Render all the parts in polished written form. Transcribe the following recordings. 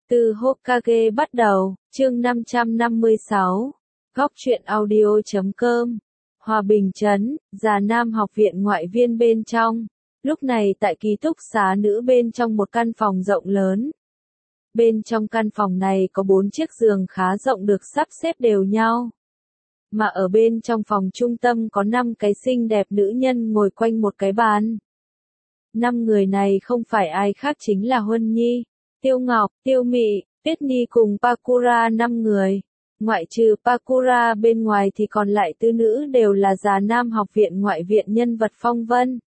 Từ Hokage bắt đầu, chương 556, góc truyện audio.com, Hòa Bình Trấn, Già Nam học viện ngoại viên bên trong. Lúc này tại ký túc xá nữ bên trong một căn phòng rộng lớn. Bên trong căn phòng này có 4 chiếc giường khá rộng được sắp xếp đều nhau. Mà ở bên trong phòng trung tâm có 5 cái xinh đẹp nữ nhân ngồi quanh một cái bàn. 5 người này không phải ai khác chính là Huân Nhi, Tiêu Ngọc, Tiêu Mị, Tuyết Nhi cùng Pakura 5 người. Ngoại trừ Pakura bên ngoài thì còn lại tư nữ đều là Già Nam học viện ngoại viện nhân vật phong vân.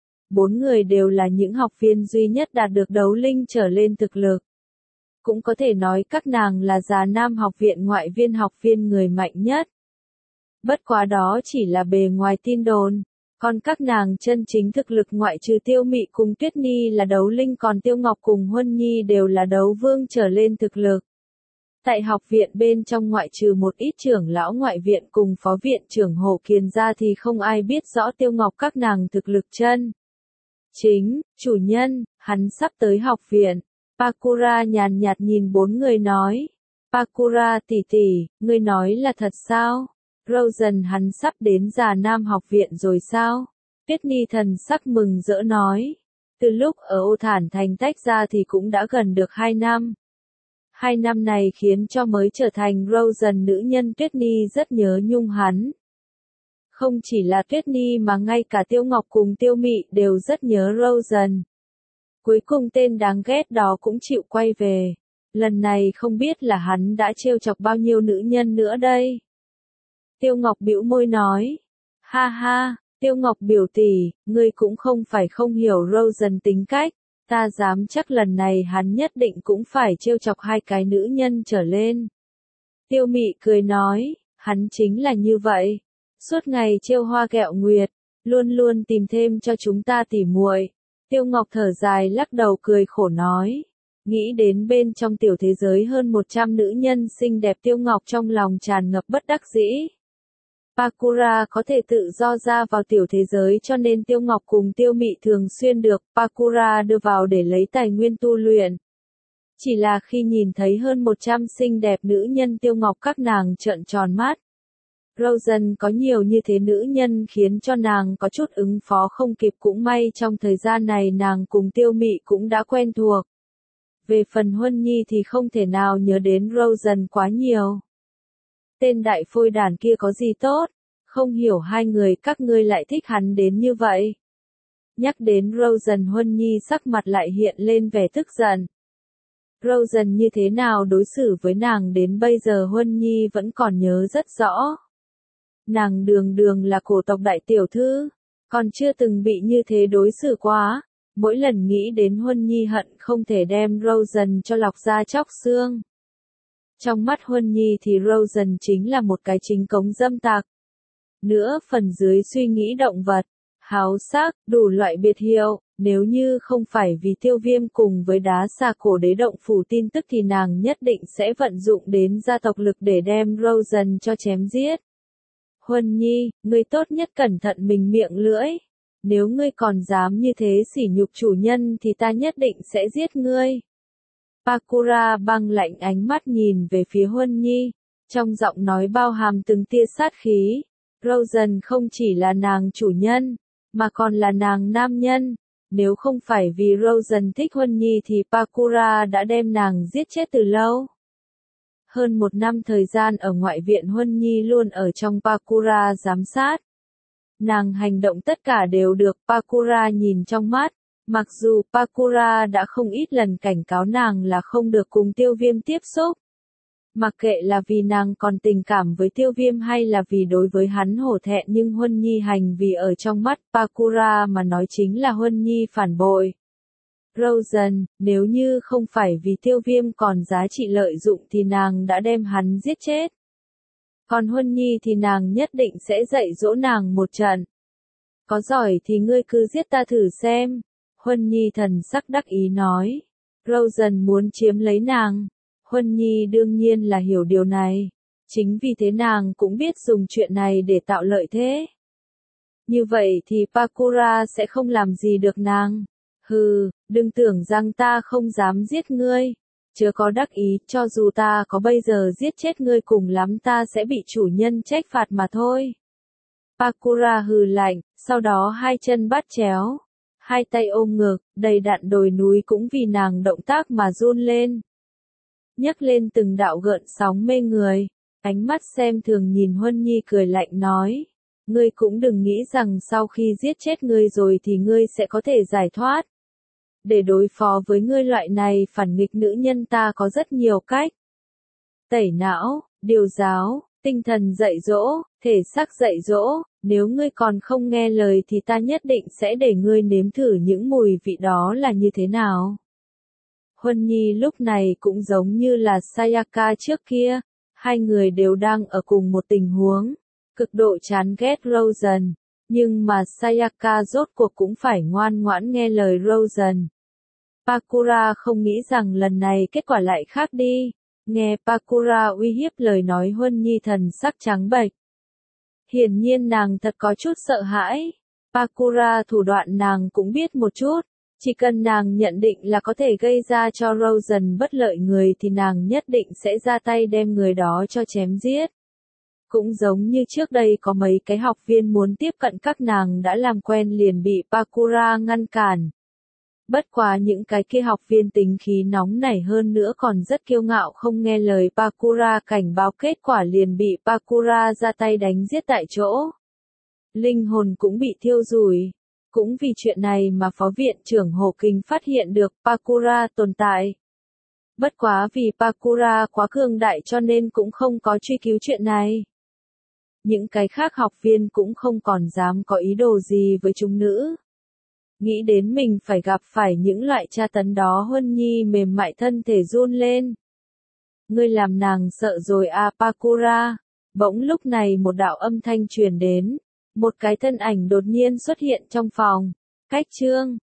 4 người đều là những học viên duy nhất đạt được đấu linh trở lên thực lực. Cũng có thể nói các nàng là Già Nam học viện ngoại viên học viên người mạnh nhất. Bất quá đó chỉ là bề ngoài tin đồn. Còn các nàng chân chính thực lực ngoại trừ Tiêu Mị cùng Tuyết Nhi là đấu linh, còn Tiêu Ngọc cùng Huân Nhi đều là đấu vương trở lên thực lực. Tại học viện bên trong ngoại trừ một ít trưởng lão ngoại viện cùng phó viện trưởng Hồ Kiền ra thì không ai biết rõ Tiêu Ngọc các nàng thực lực chân chính. Chủ nhân, hắn sắp tới học viện. Pakura nhàn nhạt nhìn 4 người nói. Pakura tỷ tỷ, ngươi nói là thật sao? Rosen hắn sắp đến Già Nam học viện rồi sao? Tuyết Nhi thần sắc mừng rỡ nói. Từ lúc ở Ô Thản Thành tách ra thì cũng đã gần được 2 năm. 2 năm này khiến cho mới trở thành Rosen nữ nhân Tuyết Nhi rất nhớ nhung hắn. Không chỉ là Tuyết Nhi mà ngay cả Tiêu Ngọc cùng Tiêu Mị đều rất nhớ Rosen. Cuối cùng tên đáng ghét đó cũng chịu quay về. Lần này không biết là hắn đã trêu chọc bao nhiêu nữ nhân nữa đây. Tiêu Ngọc bĩu môi nói. Ha ha, Tiêu Ngọc biểu tỷ, ngươi cũng không phải không hiểu Rosen tính cách. Ta dám chắc lần này hắn nhất định cũng phải trêu chọc 2 cái nữ nhân trở lên. Tiêu Mị cười nói, hắn chính là như vậy. Suốt ngày trêu hoa ghẹo nguyệt, luôn luôn tìm thêm cho chúng ta tỉ muội. Tiêu Ngọc thở dài lắc đầu cười khổ nói. Nghĩ đến bên trong tiểu thế giới hơn 100 nữ nhân xinh đẹp, Tiêu Ngọc trong lòng tràn ngập bất đắc dĩ. Pakura có thể tự do ra vào tiểu thế giới cho nên Tiêu Ngọc cùng Tiêu Mị thường xuyên được Pakura đưa vào để lấy tài nguyên tu luyện. Chỉ là khi nhìn thấy hơn 100 xinh đẹp nữ nhân Tiêu Ngọc các nàng trợn tròn mắt. Rosen có nhiều như thế nữ nhân khiến cho nàng có chút ứng phó không kịp, cũng may trong thời gian này nàng cùng Tiêu Mị cũng đã quen thuộc. Về phần Huân Nhi thì không thể nào nhớ đến Rosen quá nhiều. Tên đại phôi đàn kia có gì tốt, không hiểu 2 người các ngươi lại thích hắn đến như vậy. Nhắc đến Rosen, Huân Nhi sắc mặt lại hiện lên vẻ tức giận. Rosen như thế nào đối xử với nàng đến bây giờ Huân Nhi vẫn còn nhớ rất rõ. Nàng đường đường là cổ tộc đại tiểu thư, còn chưa từng bị như thế đối xử quá. Mỗi lần nghĩ đến Huân Nhi hận không thể đem Rosen cho lọc da chóc xương. Trong mắt Huân Nhi thì Rosen chính là một cái chính cống dâm tặc. Nữa phần dưới suy nghĩ động vật, háo sắc, đủ loại biệt hiệu, nếu như không phải vì Tiêu Viêm cùng với đá xà cổ đế động phủ tin tức thì nàng nhất định sẽ vận dụng đến gia tộc lực để đem Rosen cho chém giết. Huân Nhi, ngươi tốt nhất cẩn thận mình miệng lưỡi. Nếu ngươi còn dám như thế sỉ nhục chủ nhân thì ta nhất định sẽ giết ngươi. Pakura băng lạnh ánh mắt nhìn về phía Huân Nhi, trong giọng nói bao hàm từng tia sát khí. Rosen không chỉ là nàng chủ nhân, mà còn là nàng nam nhân. Nếu không phải vì Rosen thích Huân Nhi thì Pakura đã đem nàng giết chết từ lâu. Hơn 1 năm thời gian ở ngoại viện, Huân Nhi luôn ở trong Pakura giám sát. Nàng hành động tất cả đều được Pakura nhìn trong mắt. Mặc dù Pakura đã không ít lần cảnh cáo nàng là không được cùng Tiêu Viêm tiếp xúc. Mặc kệ là vì nàng còn tình cảm với Tiêu Viêm hay là vì đối với hắn hổ thẹn, nhưng Huân Nhi hành vì ở trong mắt Pakura mà nói chính là Huân Nhi phản bội. Rosen, nếu như không phải vì Tiêu Viêm còn giá trị lợi dụng thì nàng đã đem hắn giết chết. Còn Huân Nhi thì nàng nhất định sẽ dạy dỗ nàng một trận. Có giỏi thì ngươi cứ giết ta thử xem. Huân Nhi thần sắc đắc ý nói. Rosen muốn chiếm lấy nàng. Huân Nhi đương nhiên là hiểu điều này. Chính vì thế nàng cũng biết dùng chuyện này để tạo lợi thế. Như vậy thì Pakura sẽ không làm gì được nàng. Hừ, đừng tưởng rằng ta không dám giết ngươi. Chớ có đắc ý, cho dù ta có bây giờ giết chết ngươi cùng lắm ta sẽ bị chủ nhân trách phạt mà thôi. Pakura hừ lạnh, sau đó hai chân bắt chéo, hai tay ôm ngực, đầy đặn đồi núi cũng vì nàng động tác mà run lên. Nhấc lên từng đạo gợn sóng mê người, ánh mắt xem thường nhìn Huân Nhi cười lạnh nói. Ngươi cũng đừng nghĩ rằng sau khi giết chết ngươi rồi thì ngươi sẽ có thể giải thoát. Để đối phó với ngươi loại này phản nghịch nữ nhân ta có rất nhiều cách. Tẩy não, điều giáo, tinh thần dạy dỗ, thể xác dạy dỗ, nếu ngươi còn không nghe lời thì ta nhất định sẽ để ngươi nếm thử những mùi vị đó là như thế nào. Huân Nhi lúc này cũng giống như là Sayaka trước kia, hai người đều đang ở cùng một tình huống, cực độ chán ghét Rosen, nhưng mà Sayaka rốt cuộc cũng phải ngoan ngoãn nghe lời Rosen. Pakura không nghĩ rằng lần này kết quả lại khác đi, nghe Pakura uy hiếp lời nói Huân Nhi thần sắc trắng bệch. Hiển nhiên nàng thật có chút sợ hãi, Pakura thủ đoạn nàng cũng biết một chút. Chỉ cần nàng nhận định là có thể gây ra cho Rosen bất lợi người thì nàng nhất định sẽ ra tay đem người đó cho chém giết. Cũng giống như trước đây có mấy cái học viên muốn tiếp cận các nàng đã làm quen liền bị Pakura ngăn cản. Bất quá những cái kia học viên tính khí nóng nảy hơn nữa còn rất kiêu ngạo không nghe lời Pakura cảnh báo kết quả liền bị Pakura ra tay đánh giết tại chỗ. Linh hồn cũng bị thiêu rụi. Cũng vì chuyện này mà phó viện trưởng Hồ Kinh phát hiện được Pakura tồn tại. Bất quá vì Pakura quá cường đại cho nên cũng không có truy cứu chuyện này. Những cái khác học viên cũng không còn dám có ý đồ gì với chúng nữ. Nghĩ đến mình phải gặp phải những loại tra tấn đó Huân Nhi mềm mại thân thể run lên. Ngươi làm nàng sợ rồi à Pakura. Bỗng lúc này một đạo âm thanh truyền đến. Một cái thân ảnh đột nhiên xuất hiện trong phòng. Cách chương